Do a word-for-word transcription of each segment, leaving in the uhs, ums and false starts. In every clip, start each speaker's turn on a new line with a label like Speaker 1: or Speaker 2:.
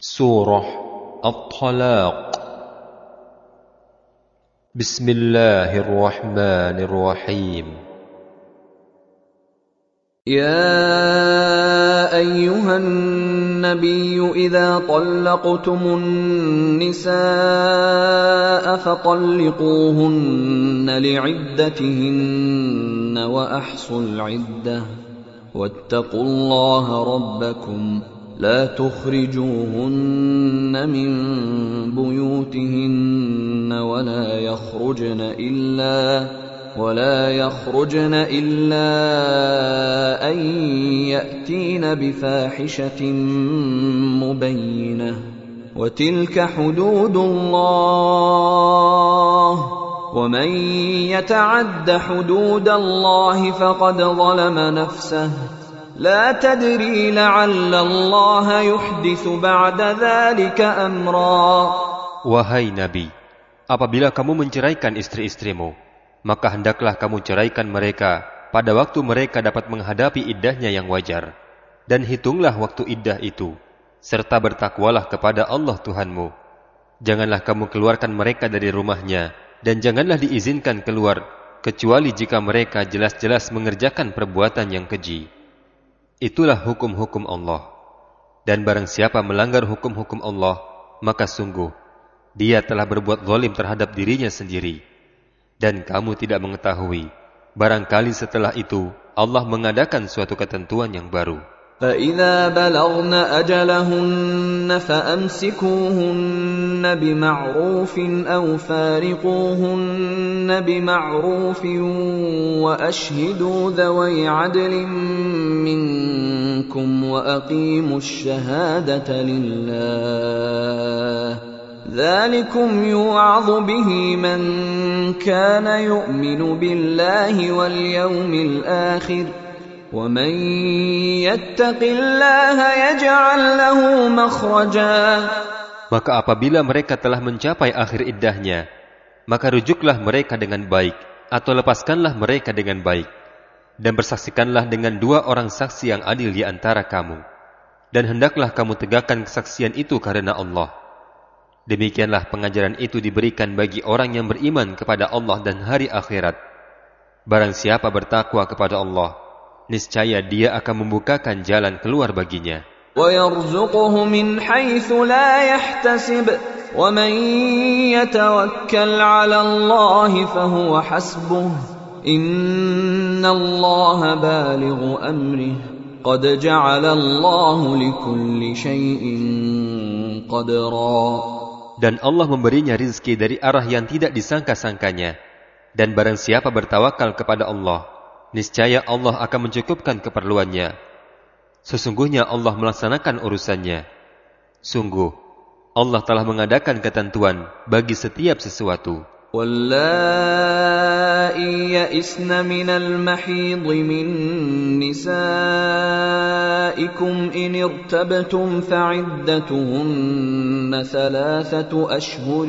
Speaker 1: Surah At-Talaq. Bismillahirrahmanirrahim.
Speaker 2: Ya ayyuhan nabiyyu idza talaqtumun nisaa fatalliquhunna li'iddatihinna wa ahsul 'iddah wattaqullaha rabbakum لا تخرجوهن من بيوتهن ولا يخرجن إلا ولا يخرجن إلا أن يأتين بفاحشة مبينة وتلك حدود الله ومن يتعد حدود الله فقد ظلم نفسه لا تدري لعل الله يحدث بعد ذلك أمرا.
Speaker 1: Wahai Nabi, apabila kamu menceraikan istri-istrimu, maka hendaklah kamu ceraikan mereka pada waktu mereka dapat menghadapi iddahnya yang wajar. Dan hitunglah waktu iddah itu, serta bertakwalah kepada Allah Tuhanmu. Janganlah kamu keluarkan mereka dari rumahnya, dan janganlah diizinkan keluar, kecuali jika mereka jelas-jelas mengerjakan perbuatan yang keji. Itulah hukum-hukum Allah. Dan barang siapa melanggar hukum-hukum Allah, maka sungguh dia telah berbuat zalim terhadap dirinya sendiri. Dan kamu tidak mengetahui, barangkali setelah itu Allah mengadakan suatu ketentuan yang baru.
Speaker 2: فَإِذَا بَلَغْنَ أَجَلَهُنَّ فَأَمْسِكُوهُنَّ بِمَعْرُوفٍ أَوْ فَارِقُوهُنَّ بِمَعْرُوفٍ وَأَشْهِدُوا ذَوَيْ عَدْلٍ مِّنكُمْ وَأَقِيمُوا الشَّهَادَةَ لِلَّهِ ذَلِكُمْ يُوعَظُ بِهِ مَنْ كَانَ يُؤْمِنُ بِاللَّهِ وَالْيَوْمِ الْآخِرِ وَمَنْ يَتَّقِ اللَّهَ يَجْعَلْ لَهُ مَخْرَجًا.
Speaker 1: Maka apabila mereka telah mencapai akhir iddahnya, maka rujuklah mereka dengan baik, atau lepaskanlah mereka dengan baik, dan bersaksikanlah dengan dua orang saksi yang adil di antara kamu. Dan hendaklah kamu tegakkan kesaksian itu karena Allah. Demikianlah pengajaran itu diberikan bagi orang yang beriman kepada Allah dan hari akhirat. Barang siapa bertakwa kepada Allah, niscaya dia akan membukakan jalan keluar baginya.
Speaker 2: وَيَرْزُقُهُ مِنْ حَيْثُ لَا يَحْتَسِبُ وَمَنْ يَتَوَكَّلْ عَلَى اللَّهِ فَهُوَ حَسْبُهُ إِنَّ اللَّهَ بَالِغُ أَمْرِهِ قَدْ جَعَلَ اللَّهُ لِكُلِّ شَيْءٍ قَدْرًا.
Speaker 1: Dan Allah memberinya rizki dari arah yang tidak disangka-sangkanya. Dan barang siapa bertawakal kepada Allah, niscaya Allah akan mencukupkan keperluannya. Sesungguhnya Allah melaksanakan urusannya. Sungguh, Allah telah mengadakan ketentuan bagi setiap sesuatu.
Speaker 2: وَاللَّائِي يَئِسْنَ مِنَ الْمَحِيضِ مِن نِّسَائِكُمْ إِنِ ارْتَبْتُمْ فَعِدَّتُهُنَّ ثَلَاثَةُ أَشْهُرٍ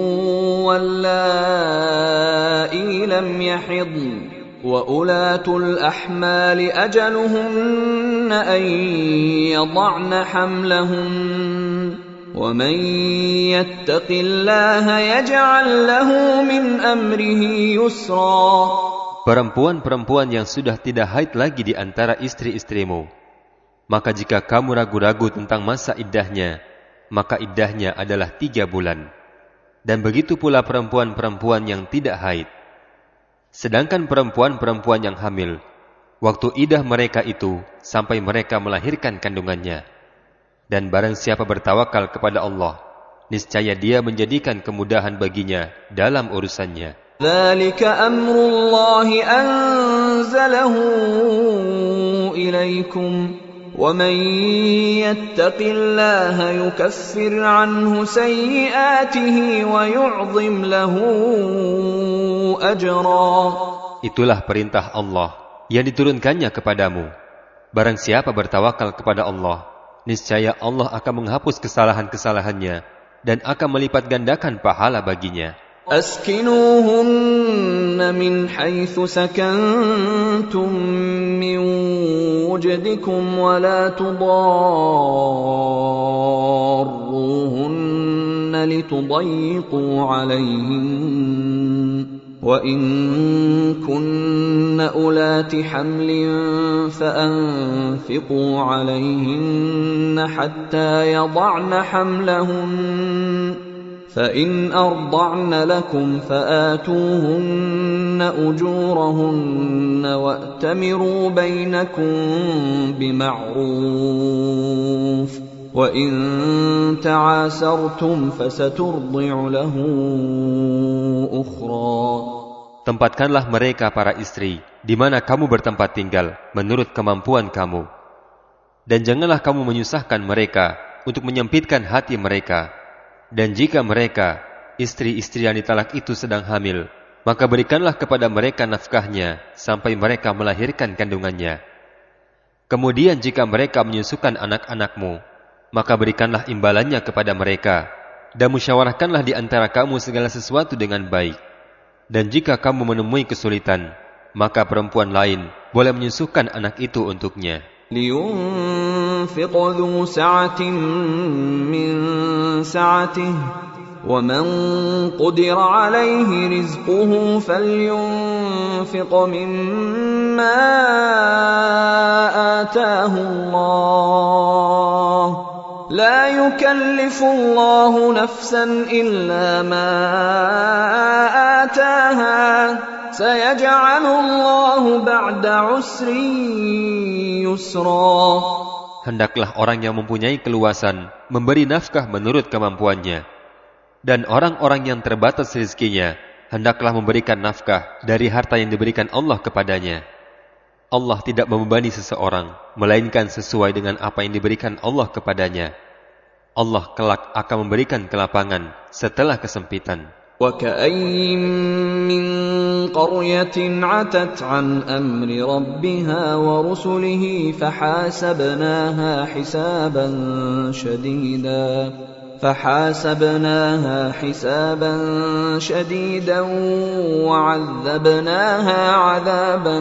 Speaker 2: وَاللَّائِي لَمْ يَحِضْنَ وَأُولَاتُ الْأَحْمَالِ أَجَلُهُنَّ أَن يَضَعْنَ حَمْلَهُنَّ وَمَن يَتَّقِ اللَّهَ يَجْعَل لَّهُ مِنْ أَمْرِهِ يُسْرًا.
Speaker 1: Perempuan-perempuan yang sudah tidak haid lagi di antara istri-istrimu, maka jika kamu ragu-ragu tentang masa iddahnya, maka iddahnya adalah tiga bulan. Dan begitu pula perempuan-perempuan yang tidak haid. Sedangkan perempuan-perempuan yang hamil, waktu iddah mereka itu sampai mereka melahirkan kandungannya. Dan barang siapa bertawakal kepada Allah, niscaya dia menjadikan kemudahan baginya dalam urusannya.
Speaker 2: ذَلِكَ أَمْرُ اللَّهِ أَنزَلَهُ إِلَيْكُمْ وَمَنْ يَتَّقِ اللَّهَ يُكَفِّرْ عَنْهُ سَيِّئَاتِهِ وَيُعْظِمْ لَهُ أَجْرًا.
Speaker 1: Itulah perintah Allah yang diturunkannya kepadamu. Barang siapa bertawakal kepada Allah, niscaya Allah akan menghapus kesalahan-kesalahannya dan akan melipat gandakan pahala baginya.
Speaker 2: أسكنوهن من حيث سكنتم من وجدكم ولا تضار لتضيقوا عليهن وإن كن أولات حمل فأنفقوا عليهن حتى يضعن حملهن فإن أرضعن لكم فآتوهن أجورهن وأتمروا بينكم بمعروف وإن تعاسرتم فسترضع له أخرى.
Speaker 1: Tempatkanlah mereka para istri di mana kamu bertempat tinggal menurut kemampuan kamu, dan janganlah kamu menyusahkan mereka untuk menyempitkan hati mereka. Dan jika mereka, istri-istri yang ditalak itu sedang hamil, maka berikanlah kepada mereka nafkahnya sampai mereka melahirkan kandungannya. Kemudian jika mereka menyusukan anak-anakmu, maka berikanlah imbalannya kepada mereka, dan musyawarahkanlah di antara kamu segala sesuatu dengan baik. Dan jika kamu menemui kesulitan, maka perempuan lain boleh menyusukan anak itu untuknya.
Speaker 2: لينفق ذو سعة من سعته ومن قدر عليه رزقه فلينفق مما آتاه الله لا يكلف الله نفسا إلا ما آتاها سيجعل الله بعد عسر يسرا.
Speaker 1: Hendaklah orang yang mempunyai keluasan memberi nafkah menurut kemampuannya, dan orang-orang yang terbatas rezekinya hendaklah memberikan nafkah dari harta yang diberikan Allah kepadanya. Allah tidak membebani seseorang melainkan sesuai dengan apa yang diberikan Allah kepadanya. Allah kelak akan memberikan kelapangan setelah kesempitan.
Speaker 2: وَكَأَيٍّ مِّن قَرْيَةٍ عَتَتْ عَنْ أَمْرِ رَبِّهَا وَرُسُلِهِ فَحَاسَبْنَاهَا حِسَابًا شَدِيدًا فَحَاسَبْنَاهَا حِسَابًا شَدِيدًا وَعَذَّبْنَاهَا عَذَابًا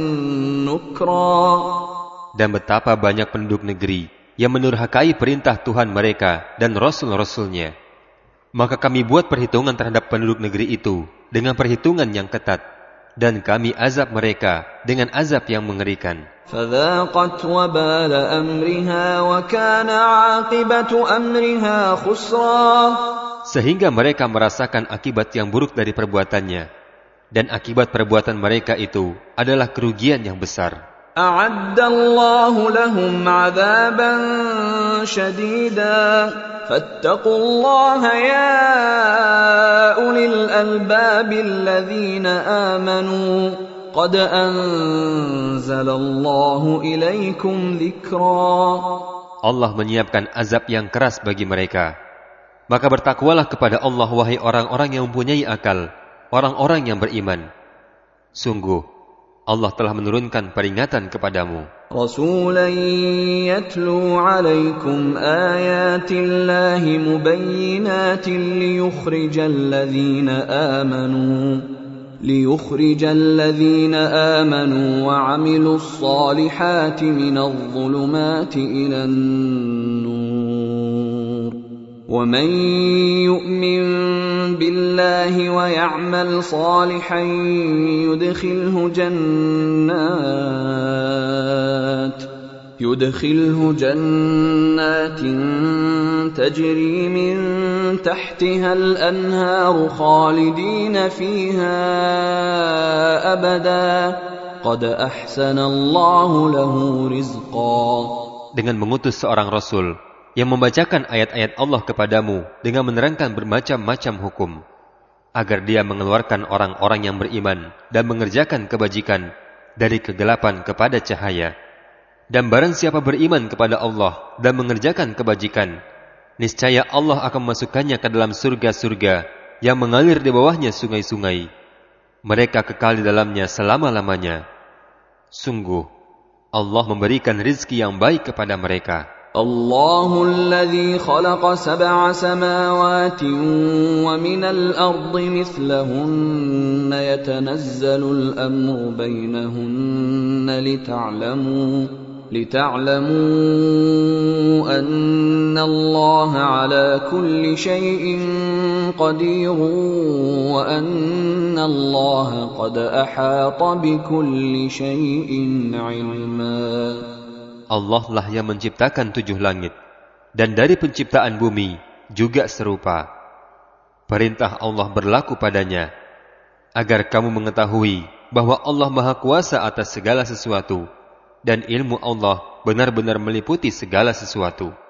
Speaker 2: نُكْرًا.
Speaker 1: Dan betapa banyak penduduk negeri yang menurhakai perintah Tuhan mereka dan Rasul-Rasulnya. Maka kami buat perhitungan terhadap penduduk negeri itu dengan perhitungan yang ketat, dan kami azab mereka dengan azab yang mengerikan.
Speaker 2: فَذَاقَتْ وَبَالَ أَمْرِهَا وَكَانَ عَاقِبَةُ أَمْرِهَا خُسْرًا.
Speaker 1: Sehingga mereka merasakan akibat yang buruk dari perbuatannya, dan akibat perbuatan mereka itu adalah kerugian yang besar.
Speaker 2: أَعَدَّ اللَّهُ لَهُمْ عَذَابًا شَدِيدًا فَاتَّقُوا اللَّهَ يَا أُولِي الْأَلْبَابِ الَّذِينَ آمَنُوا قَدْ أَنزَلَ اللَّهُ إِلَيْكُمْ ذِكْرًا.
Speaker 1: Allah menyiapkan azab yang keras bagi mereka. Maka bertakwalah kepada Allah, wahai orang-orang yang mempunyai akal, orang-orang yang beriman. Sungguh Allah telah menurunkan peringatan kepadamu.
Speaker 2: رَسُولًا يَتْلُو عَلَيْكُمْ آيَاتِ اللَّهِ مُبَيِّنَاتٍ لِيُخْرِجَ الَّذِينَ آمَنُوا لِيُخْرِجَ الَّذِينَ آمَنُوا وَعَمِلُوا الصَّالِحَاتِ مِنَ الظُّلُمَاتِ إِلَى النُّورِ وَمَن يُؤْمِن بِاللَّهِ وَيَعْمَلْ صَالِحًا يُدْخِلْهُ جَنَّاتٍ يُدْخِلْهُ جَنَّاتٍ تَجْرِي مِن تَحْتِهَا الْأَنْهَارُ خَالِدِينَ فِيهَا أَبَدًا قَدْ أَحْسَنَ اللَّهُ لَهُ رِزْقًا.
Speaker 1: Dengan mengutus seorang Rasul yang membacakan ayat-ayat Allah kepadamu dengan menerangkan bermacam-macam hukum, agar dia mengeluarkan orang-orang yang beriman dan mengerjakan kebajikan dari kegelapan kepada cahaya. Dan barang siapa beriman kepada Allah dan mengerjakan kebajikan, niscaya Allah akan memasukkannya ke dalam surga-surga yang mengalir di bawahnya sungai-sungai. Mereka kekal di dalamnya selama-lamanya. Sungguh, Allah memberikan rizki yang baik kepada mereka.
Speaker 2: الله الذي خلق سبع سماوات ومن الأرض مثلهن يتنزل الأمر بينهن لتعلموا لتعلموا أن الله على كل شيء قدير وأن الله قد أحاط بكل شيء علما.
Speaker 1: Allah lah yang menciptakan tujuh langit, dan dari penciptaan bumi juga serupa. Perintah Allah berlaku padanya, agar kamu mengetahui bahwa Allah Maha Kuasa atas segala sesuatu, dan ilmu Allah benar-benar meliputi segala sesuatu.